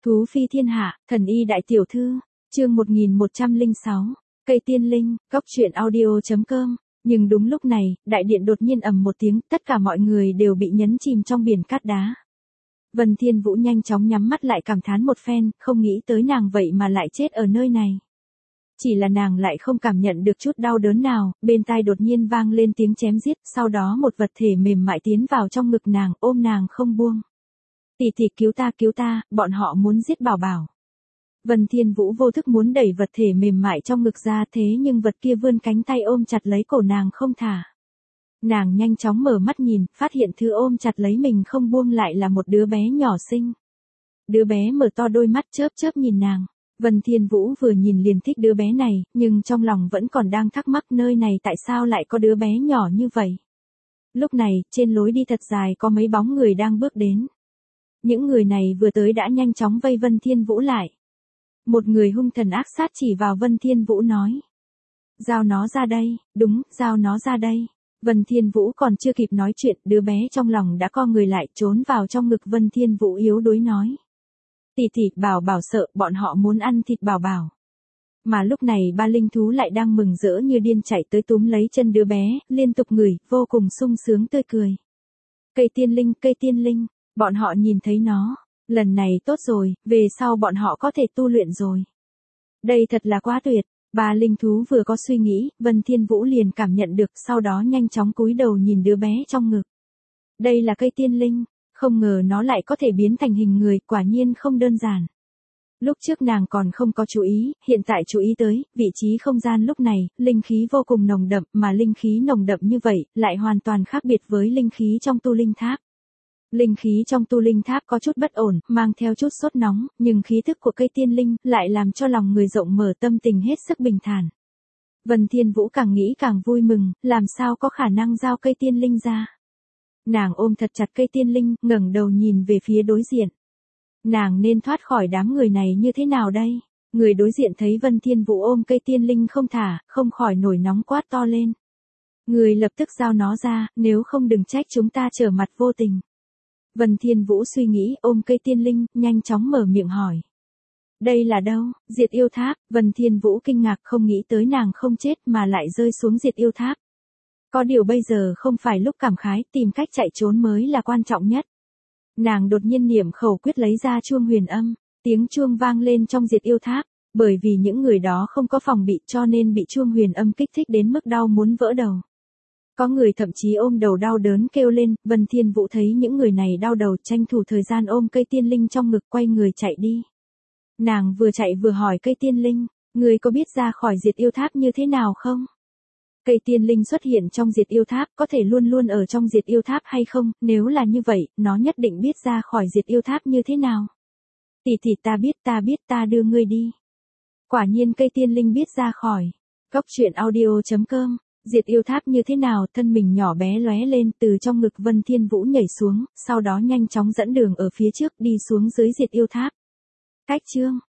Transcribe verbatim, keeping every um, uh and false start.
Thú phi thiên hạ, thần y đại tiểu thư, chương một nghìn một trăm lẻ sáu, cây tiên linh, góc truyện audio.com. Nhưng đúng lúc này, đại điện đột nhiên ầm một tiếng, tất cả mọi người đều bị nhấn chìm trong biển cát đá. Vân Thiên Vũ nhanh chóng nhắm mắt lại cảm thán một phen, không nghĩ tới nàng vậy mà lại chết ở nơi này. Chỉ là nàng lại không cảm nhận được chút đau đớn nào, bên tai đột nhiên vang lên tiếng chém giết, sau đó một vật thể mềm mại tiến vào trong ngực nàng, ôm nàng không buông. Tỷ tỷ cứu ta cứu ta, bọn họ muốn giết Bảo Bảo. Vân Thiên Vũ vô thức muốn đẩy vật thể mềm mại trong ngực ra, thế nhưng vật kia vươn cánh tay ôm chặt lấy cổ nàng không thả. Nàng nhanh chóng mở mắt nhìn, phát hiện thứ ôm chặt lấy mình không buông lại là một đứa bé nhỏ xinh. Đứa bé mở to đôi mắt chớp chớp nhìn nàng. Vân Thiên Vũ vừa nhìn liền thích đứa bé này, nhưng trong lòng vẫn còn đang thắc mắc nơi này tại sao lại có đứa bé nhỏ như vậy. Lúc này, trên lối đi thật dài có mấy bóng người đang bước đến. Những người này vừa tới đã nhanh chóng vây Vân Thiên Vũ lại. Một người hung thần ác sát chỉ vào Vân Thiên Vũ nói. Giao nó ra đây, đúng, giao nó ra đây. Vân Thiên Vũ còn chưa kịp nói chuyện, đứa bé trong lòng đã co người lại trốn vào trong ngực Vân Thiên Vũ yếu đuối nói. Tỷ tỷ, Bảo Bảo sợ, bọn họ muốn ăn thịt Bảo Bảo. Mà lúc này ba linh thú lại đang mừng rỡ như điên chạy tới túm lấy chân đứa bé, liên tục ngửi, vô cùng sung sướng tươi cười. Cây tiên linh, cây tiên linh, bọn họ nhìn thấy nó. Lần này tốt rồi, về sau bọn họ có thể tu luyện rồi. Đây thật là quá tuyệt. Ba linh thú vừa có suy nghĩ, Vân Thiên Vũ liền cảm nhận được, sau đó nhanh chóng cúi đầu nhìn đứa bé trong ngực. Đây là cây tiên linh, không ngờ nó lại có thể biến thành hình người, quả nhiên không đơn giản. Lúc trước nàng còn không có chú ý, hiện tại chú ý tới, vị trí không gian lúc này, linh khí vô cùng nồng đậm, mà linh khí nồng đậm như vậy, lại hoàn toàn khác biệt với linh khí trong tu linh tháp. Linh khí trong tu linh tháp có chút bất ổn, mang theo chút sốt nóng, nhưng khí thức của cây tiên linh lại làm cho lòng người rộng mở, tâm tình hết sức bình thản. Vân Thiên Vũ càng nghĩ càng vui mừng, làm sao có khả năng giao cây tiên linh ra. Nàng ôm thật chặt cây tiên linh, ngẩng đầu nhìn về phía đối diện. Nàng nên thoát khỏi đám người này như thế nào đây? Người đối diện thấy Vân Thiên Vũ ôm cây tiên linh không thả, không khỏi nổi nóng quát to lên. Người lập tức giao nó ra, nếu không đừng trách chúng ta trở mặt vô tình. Vân Thiên Vũ suy nghĩ, ôm cây tiên linh, nhanh chóng mở miệng hỏi. Đây là đâu? Diệt yêu tháp. Vân Thiên Vũ kinh ngạc, không nghĩ tới nàng không chết mà lại rơi xuống diệt yêu tháp. Có điều bây giờ không phải lúc cảm khái, tìm cách chạy trốn mới là quan trọng nhất. Nàng đột nhiên niệm khẩu quyết lấy ra chuông huyền âm, tiếng chuông vang lên trong diệt yêu tháp, bởi vì những người đó không có phòng bị cho nên bị chuông huyền âm kích thích đến mức đau muốn vỡ đầu. Có người thậm chí ôm đầu đau đớn kêu lên, Vân Thiên Vũ thấy những người này đau đầu tranh thủ thời gian ôm cây tiên linh trong ngực quay người chạy đi. Nàng vừa chạy vừa hỏi cây tiên linh, người có biết ra khỏi diệt yêu tháp như thế nào không? Cây tiên linh xuất hiện trong diệt yêu tháp, có thể luôn luôn ở trong diệt yêu tháp hay không? Nếu là như vậy, nó nhất định biết ra khỏi diệt yêu tháp như thế nào. Tỷ tỷ, ta biết ta biết ta đưa ngươi đi. Quả nhiên cây tiên linh biết ra khỏi. Góc truyện audio.com. Diệt yêu tháp như thế nào? Thân mình nhỏ bé lóe lên, từ trong ngực Vân Thiên Vũ nhảy xuống, sau đó nhanh chóng dẫn đường ở phía trước đi xuống dưới diệt yêu tháp. Cách chương